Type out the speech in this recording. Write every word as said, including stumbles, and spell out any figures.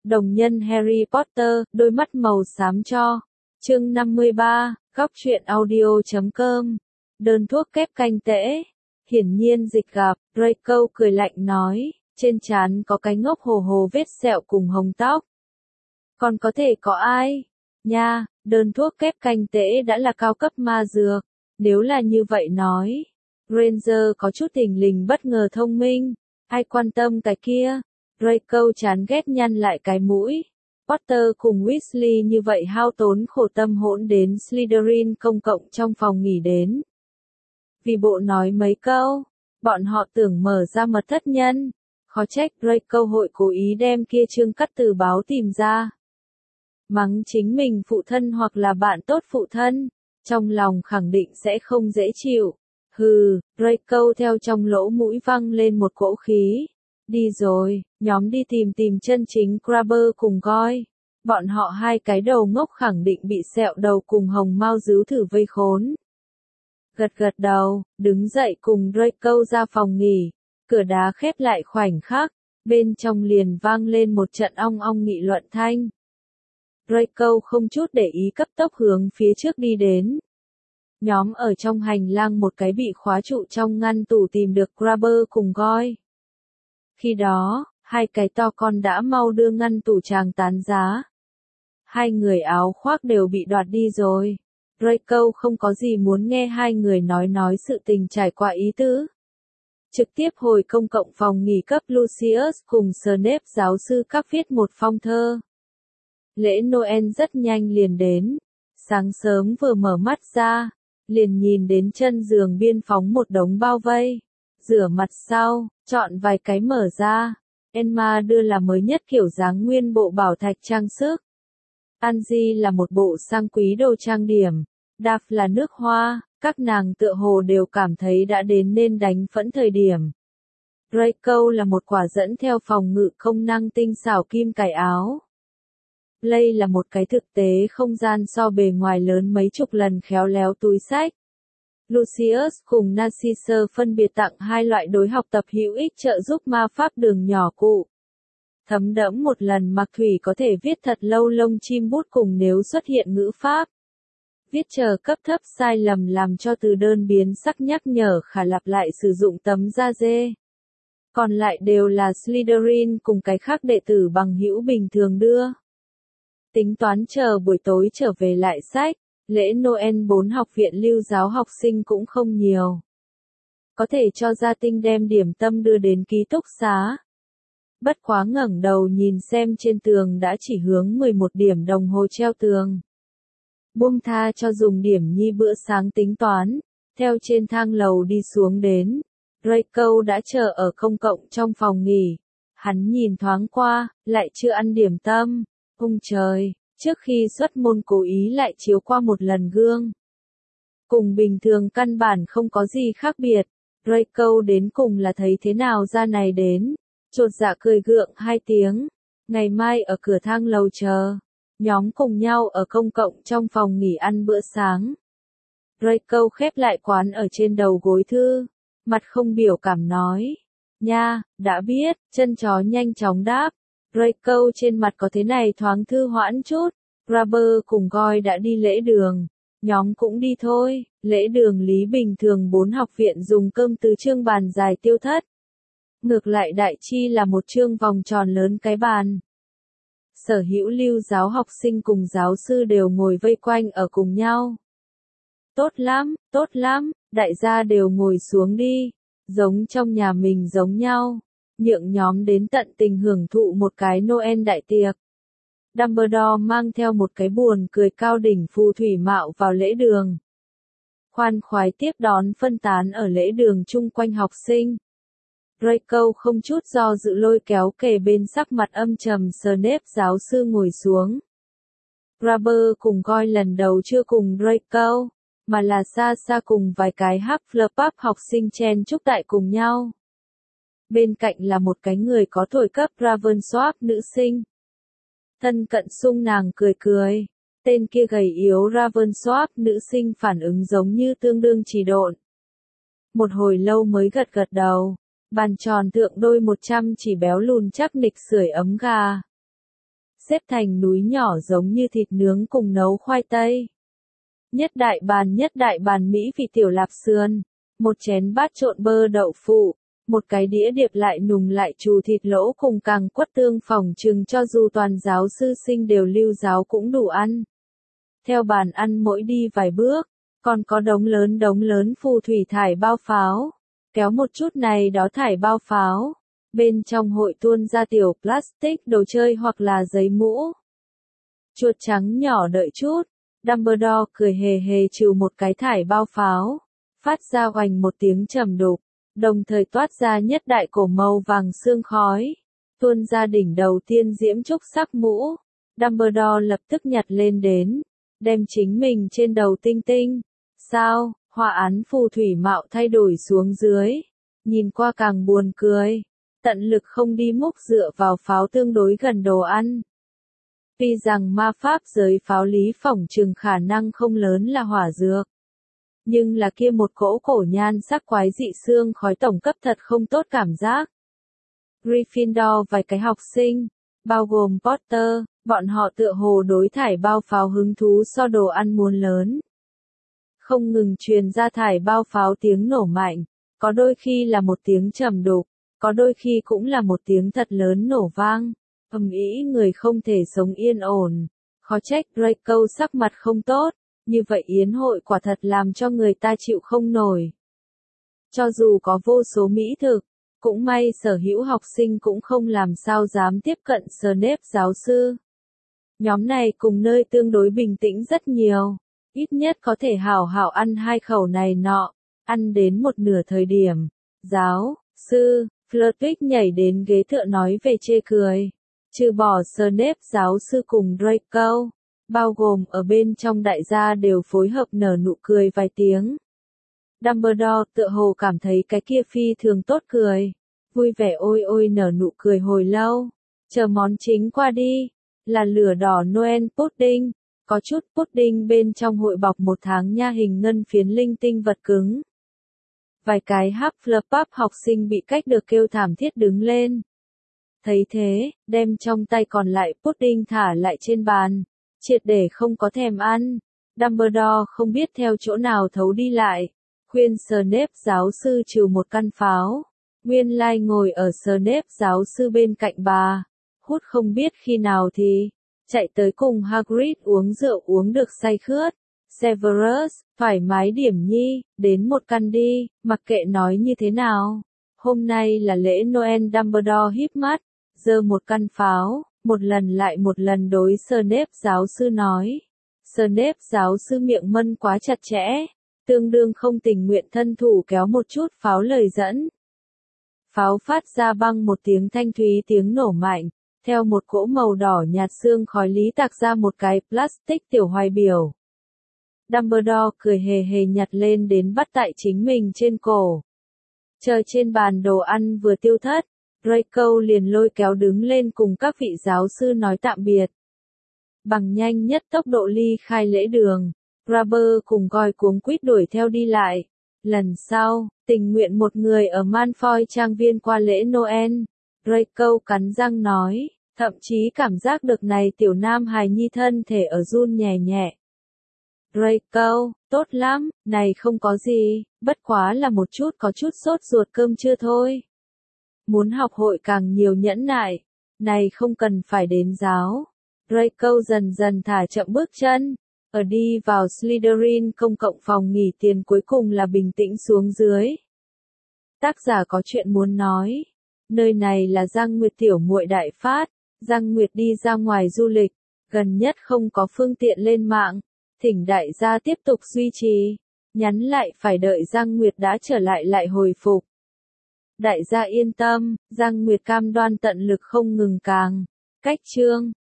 Đồng nhân Harry Potter, đôi mắt màu xám cho. Chương năm mươi ba, góc truyện audio chấm com. Đơn thuốc kép canh tễ. Hiển nhiên dịch gặp, Draco cười lạnh nói, trên trán có cái ngốc hồ hồ vết sẹo cùng hồng tóc. Còn có thể có ai? Nha, đơn thuốc kép canh tễ đã là cao cấp ma dược. Nếu là như vậy nói. Granger có chút thình lình bất ngờ thông minh. Ai quan tâm cái kia? Draco chán ghét nhăn lại cái mũi. Potter cùng Weasley như vậy hao tốn khổ tâm hỗn đến Slytherin công cộng trong phòng nghỉ đến. Vì bộ nói mấy câu, bọn họ tưởng mở ra mật thất nhân. Khó trách Draco hội cố ý đem kia chương cắt từ báo tìm ra. Mắng chính mình phụ thân hoặc là bạn tốt phụ thân, trong lòng khẳng định sẽ không dễ chịu. Hừ, Draco theo trong lỗ mũi văng lên một cỗ khí. Đi rồi, nhóm đi tìm tìm chân chính Crabber cùng Goyle. Bọn họ hai cái đầu ngốc khẳng định bị sẹo đầu cùng hồng mau dứ thử vây khốn. Gật gật đầu, đứng dậy cùng Draco ra phòng nghỉ. Cửa đá khép lại khoảnh khắc, bên trong liền vang lên một trận ong ong nghị luận thanh. Draco không chút để ý cấp tốc hướng phía trước đi đến. Nhóm ở trong hành lang một cái bị khóa trụ trong ngăn tủ tìm được Crabber cùng Goyle. Khi đó, hai cái to con đã mau đưa ngăn tủ tràng tán giá. Hai người áo khoác đều bị đoạt đi rồi. Draco không có gì muốn nghe hai người nói nói sự tình trải qua ý tứ. Trực tiếp hồi công cộng phòng nghỉ cấp Lucius cùng Snape giáo sư các viết một phong thơ. Lễ Noel rất nhanh liền đến. Sáng sớm vừa mở mắt ra, liền nhìn đến chân giường biên phóng một đống bao vây. Rửa mặt sau, chọn vài cái mở ra. Emma đưa là mới nhất kiểu dáng nguyên bộ bảo thạch trang sức. Angie là một bộ sang quý đồ trang điểm. Dav là nước hoa, các nàng tựa hồ đều cảm thấy đã đến nên đánh phẫn thời điểm. Draco là một quả dẫn theo phòng ngự công năng tinh xảo kim cài áo. Play là một cái thực tế không gian so bề ngoài lớn mấy chục lần khéo léo túi sách. Lucius cùng Narcissa phân biệt tặng hai loại đối học tập hữu ích trợ giúp ma pháp đường nhỏ cụ. Thấm đẫm một lần mặc thủy có thể viết thật lâu lông chim bút cùng nếu xuất hiện ngữ pháp. Viết chờ cấp thấp sai lầm làm cho từ đơn biến sắc nhắc nhở khả lặp lại sử dụng tấm da dê. Còn lại đều là Slytherin cùng cái khác đệ tử bằng hữu bình thường đưa. Tính toán chờ buổi tối trở về lại sách. Lễ Noel bốn học viện lưu giáo học sinh cũng không nhiều. Có thể cho gia tinh đem điểm tâm đưa đến ký túc xá. Bất quá ngẩng đầu nhìn xem trên tường đã chỉ hướng mười một điểm đồng hồ treo tường. Buông tha cho dùng điểm nhi bữa sáng tính toán, theo trên thang lầu đi xuống đến. Draco đã chờ ở công cộng trong phòng nghỉ. Hắn nhìn thoáng qua, lại chưa ăn điểm tâm. Ung trời! Trước khi xuất môn cố ý lại chiếu qua một lần gương. Cùng bình thường căn bản không có gì khác biệt. Draco đến cùng là thấy thế nào ra này đến. Chột dạ cười gượng hai tiếng. Ngày mai ở cửa thang lầu chờ. Nhóm cùng nhau ở công cộng trong phòng nghỉ ăn bữa sáng. Draco khép lại quán ở trên đầu gối thư. Mặt không biểu cảm nói. Nha, đã biết, chân chó nhanh chóng đáp. Draco trên mặt có thế này thoáng thư hoãn chút. Crabber cùng Goyle đã đi lễ đường. Nhóm cũng đi thôi. Lễ đường lý bình thường bốn học viện dùng cơm từ chương bàn dài tiêu thất. Ngược lại đại chi là một chương vòng tròn lớn cái bàn. Sở hữu lưu giáo học sinh cùng giáo sư đều ngồi vây quanh ở cùng nhau. Tốt lắm, tốt lắm, đại gia đều ngồi xuống đi. Giống trong nhà mình giống nhau. Nhượng nhóm đến tận tình hưởng thụ một cái Noel đại tiệc. Dumbledore mang theo một cái buồn cười cao đỉnh phù thủy mạo vào lễ đường. Khoan khoái tiếp đón phân tán ở lễ đường chung quanh học sinh. Draco không chút do dự lôi kéo kề bên sắc mặt âm trầm Snape giáo sư ngồi xuống. Crabber cùng Goyle lần đầu chưa cùng Draco, mà là xa xa cùng vài cái Hufflepuff học sinh chen chúc tại cùng nhau. Bên cạnh là một cái người có tuổi cấp Ravensworth nữ sinh. Thân cận sung nàng cười cười. Tên kia gầy yếu Ravensworth nữ sinh phản ứng giống như tương đương trì độn. Một hồi lâu mới gật gật đầu. Bàn tròn thượng đôi một trăm chỉ béo lùn chắc nịch sưởi ấm gà. xếp thành núi nhỏ giống như thịt nướng cùng nấu khoai tây. Nhất đại bàn nhất đại bàn mỹ vị tiểu lạp sườn, một chén bát trộn bơ đậu phụ, một cái đĩa điệp lại nùng lại trù thịt lỗ cùng càng quất tương phỏng chừng cho dù toàn giáo sư sinh đều lưu giáo cũng đủ ăn. Theo bàn ăn mỗi đi vài bước, còn có đống lớn đống lớn phù thủy thải bao pháo, kéo một chút này đó thải bao pháo, bên trong hội tuôn ra tiểu plastic đồ chơi hoặc là giấy mũ. Chuột trắng nhỏ đợi chút, Dumbledore cười hề hề trừ một cái thải bao pháo, phát ra oành một tiếng trầm đục, đồng thời toát ra nhất đại cổ màu vàng sương khói, tuôn ra đỉnh đầu tiên diễm trúc sắc mũ. Dumbledore lập tức nhặt lên đến, đem chính mình trên đầu tinh tinh, sao, họa án phù thủy mạo thay đổi xuống dưới, nhìn qua càng buồn cười, tận lực không đi múc dựa vào pháo tương đối gần đồ ăn. Tuy rằng ma pháp giới pháo lý phỏng chừng khả năng không lớn là hỏa dược, nhưng là kia một cỗ cổ nhan sắc quái dị xương khói tổng cấp thật không tốt cảm giác. Gryffindor vài cái học sinh, bao gồm Potter, bọn họ tựa hồ đối thải bao pháo hứng thú so đồ ăn muốn lớn. Không ngừng truyền ra thải bao pháo tiếng nổ mạnh, có đôi khi là một tiếng trầm đục, có đôi khi cũng là một tiếng thật lớn nổ vang, ầm ĩ người không thể sống yên ổn. Khó trách Draco sắc mặt không tốt, như vậy yến hội quả thật làm cho người ta chịu không nổi. Cho dù có vô số mỹ thực, cũng may sở hữu học sinh cũng không làm sao dám tiếp cận Snape giáo sư. Nhóm này cùng nơi tương đối bình tĩnh rất nhiều, ít nhất có thể hảo hảo ăn hai khẩu này nọ, ăn đến một nửa thời điểm. Giáo sư, Flitwick nhảy đến ghế tựa nói về chê cười. Trừ bỏ Snape giáo sư cùng Draco, bao gồm ở bên trong đại gia đều phối hợp nở nụ cười vài tiếng. Dumbledore tựa hồ cảm thấy cái kia phi thường tốt cười, vui vẻ ôi ôi nở nụ cười hồi lâu, chờ món chính qua đi, là lửa đỏ Noel pudding, có chút pudding bên trong hội bọc một tháng nha hình ngân phiến linh tinh vật cứng. Vài cái Hufflepuff học sinh bị cách được kêu thảm thiết đứng lên. Thấy thế, đem trong tay còn lại pudding thả lại trên bàn, triệt để không có thèm ăn. Dumbledore không biết theo chỗ nào thấu đi lại, khuyên Snape giáo sư trừ một căn pháo. Nguyên lai ngồi ở Snape giáo sư bên cạnh bà, hút không biết khi nào thì chạy tới cùng Hagrid uống rượu uống được say khướt. Severus, thoải mái điểm nhi, đến một căn đi, mặc kệ nói như thế nào. Hôm nay là lễ Noel. Dumbledore híp mắt, giơ một căn pháo, một lần lại một lần đối Snape giáo sư nói. Snape giáo sư miệng mân quá chặt chẽ, tương đương không tình nguyện thân thủ kéo một chút pháo lời dẫn. Pháo phát ra băng một tiếng thanh thúy tiếng nổ mạnh, theo một cỗ màu đỏ nhạt xương khói lý tạc ra một cái plastic tiểu hoài biểu. Dumbledore cười hề hề nhặt lên đến bắt tại chính mình trên cổ. Chờ trên bàn đồ ăn vừa tiêu thất, Draco liền lôi kéo đứng lên cùng các vị giáo sư nói tạm biệt. Bằng nhanh nhất tốc độ ly khai lễ đường, Grabber cùng Goyle cuống quýt đuổi theo đi lại. Lần sau, tình nguyện một người ở Malfoy trang viên qua lễ Noel, Draco cắn răng nói, thậm chí cảm giác được này tiểu nam hài nhi thân thể ở run nhẹ nhẹ. Draco, tốt lắm, này không có gì, bất quá là một chút có chút sốt ruột cơm trưa thôi. Muốn học hội càng nhiều nhẫn nại, này không cần phải đến giáo. Draco dần dần thả chậm bước chân, ở đi vào Slytherin công cộng phòng nghỉ tiền cuối cùng là bình tĩnh xuống dưới. Tác giả có chuyện muốn nói, nơi này là Giang Nguyệt tiểu muội đại phát, Giang Nguyệt đi ra ngoài du lịch, gần nhất không có phương tiện lên mạng, thỉnh đại gia tiếp tục duy trì, nhắn lại phải đợi Giang Nguyệt đã trở lại lại hồi phục. Đại gia yên tâm, Giang Nguyệt cam đoan tận lực không ngừng càng, cách chương.